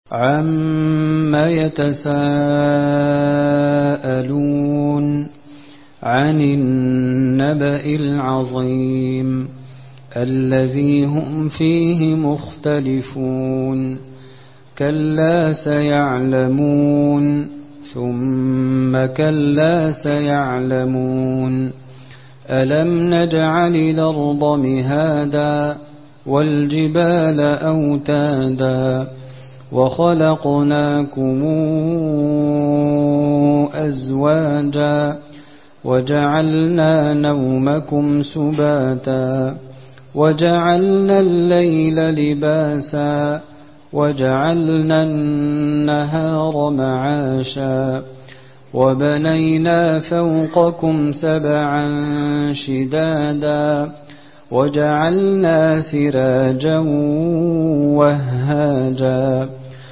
عَمَّ يَتَسَاءَلُونَ عَنِ النَّبَإِ الْعَظِيمِ الَّذِي هُمْ فِيهِ مُخْتَلِفُونَ كَلَّا سَيَعْلَمُونَ ثُمَّ كَلَّا سَيَعْلَمُونَ أَلَمْ نَجْعَلِ الْأَرْضَ مِهَادًا وَالْجِبَالَ أَوْتَادًا وَخَلَقْنَاكُمْ أَزْوَاجًا وَجَعَلْنَا نَوْمَكُمْ سُبَاتًا وَجَعَلْنَا اللَّيْلَ لِبَاسًا وَجَعَلْنَا النَّهَارَ مَعَاشًا وَبَنَيْنَا فَوْقَكُمْ سَبْعًا شِدَادًا وَجَعَلْنَا سِرَاجًا وَهَّاجًا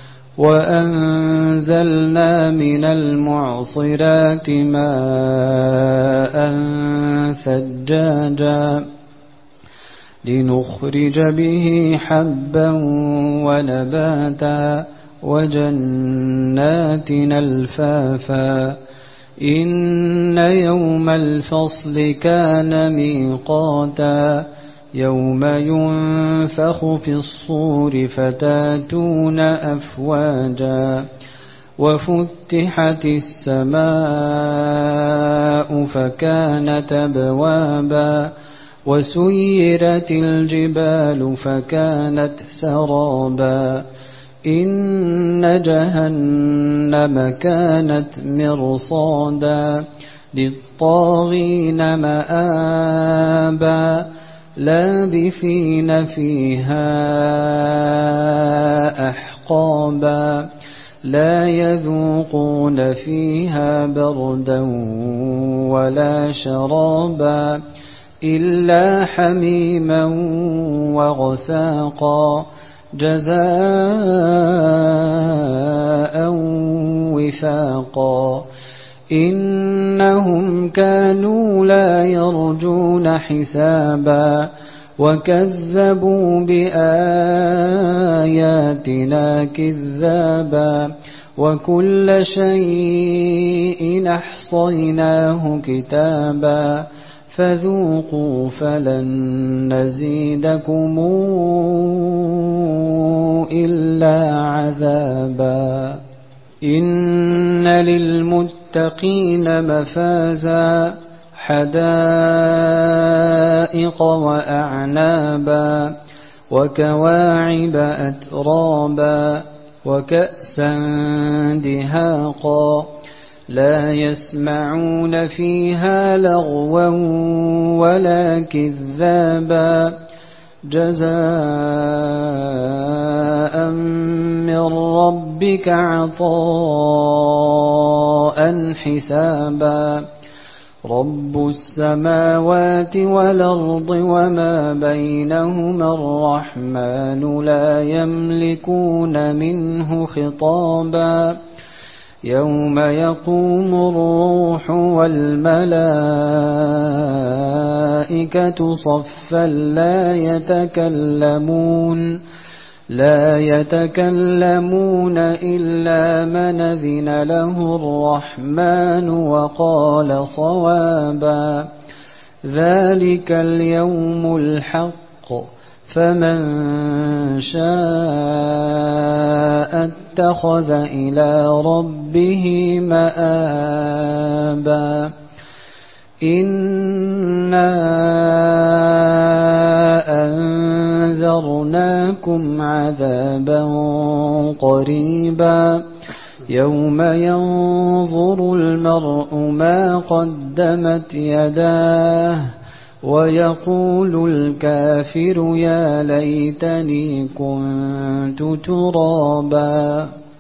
وَأَنزَلْنَا مِنَ الْمُعْصِرَاتِ مَاءً ثَجَّاجًا لِنُخْرِجَ بِهِ حَبًّا وَنَبَاتًا وَجَنَّاتٍ أَلْفَافًا إِنَّ يَوْمَ الْفَصْلِ كَانَ مِيقَاتًا يَوْمَ يُنفَخُ فِي الصُّورِ فَتَأْتُونَ أَفْوَاجًا وَفُتِحَتِ السَّمَاءُ فَكَانَتْ أَبْوَابًا وَسُيِّرَتِ الْجِبَالُ فَكَانَتْ سَرَابًا إِنَّ جَهَنَّمَ كَانَتْ مِرْصَادًا لِلطَّاغِينَ مَآبًا لَابِثِينَ فِيهَا أَحْقَابًا لَا يَذُوقُونَ فِيهَا بَرْدًا وَلَا شَرَابًا إِلَّا حَمِيمًا وَغَسَّاقًا جَزَاءً وِفَاقًا إِنَّهُمْ كَانُوا لَا يَرْجُونَ حِسَابًا وَكَذَّبُوا بِآيَاتِنَا كِذَّابًا وَكُلَّ شَيْءٍ أَحْصَيْنَاهُ كِتَابًا فَذُوقُوا فَلَن نَّزِيدَكُمْ إِلَّا عَذَابًا إِنَّ لِلْمُتَّقِينَ مَفَازًا حَدَائِقَ وَأَعْنَابًا وَكَوَاعِبَ أَتْرَابًا وَكَأْسًا دِهَاقًا لَا يَسْمَعُونَ فِيهَا لَغْوًا وَلَا كِذَّابًا جَزَاءً مِّن رَّبِّكَ عَطَاءً حِسَابًا رَّبُّ السَّمَاوَاتِ وَالْأَرْضِ وَمَا بَيْنَهُمَا الرَّحْمَٰنُ لَا يَمْلِكُونَ مِنْهُ خِطَابًا يَوْمَ يَقُومُ الرُّوحُ وَالْمَلَائِكَةُ صَفًّا لا يتكلمون إلا من أذن له الرحمن وقال صوابا ذلك اليوم الحق فمن شاء اتخذ إلى ربه مآبا إنا أنذرناكم عذابا قريبا يوم ينظر المرء ما قدمت يداه ويقول الكافر يا ليتني كنت ترابا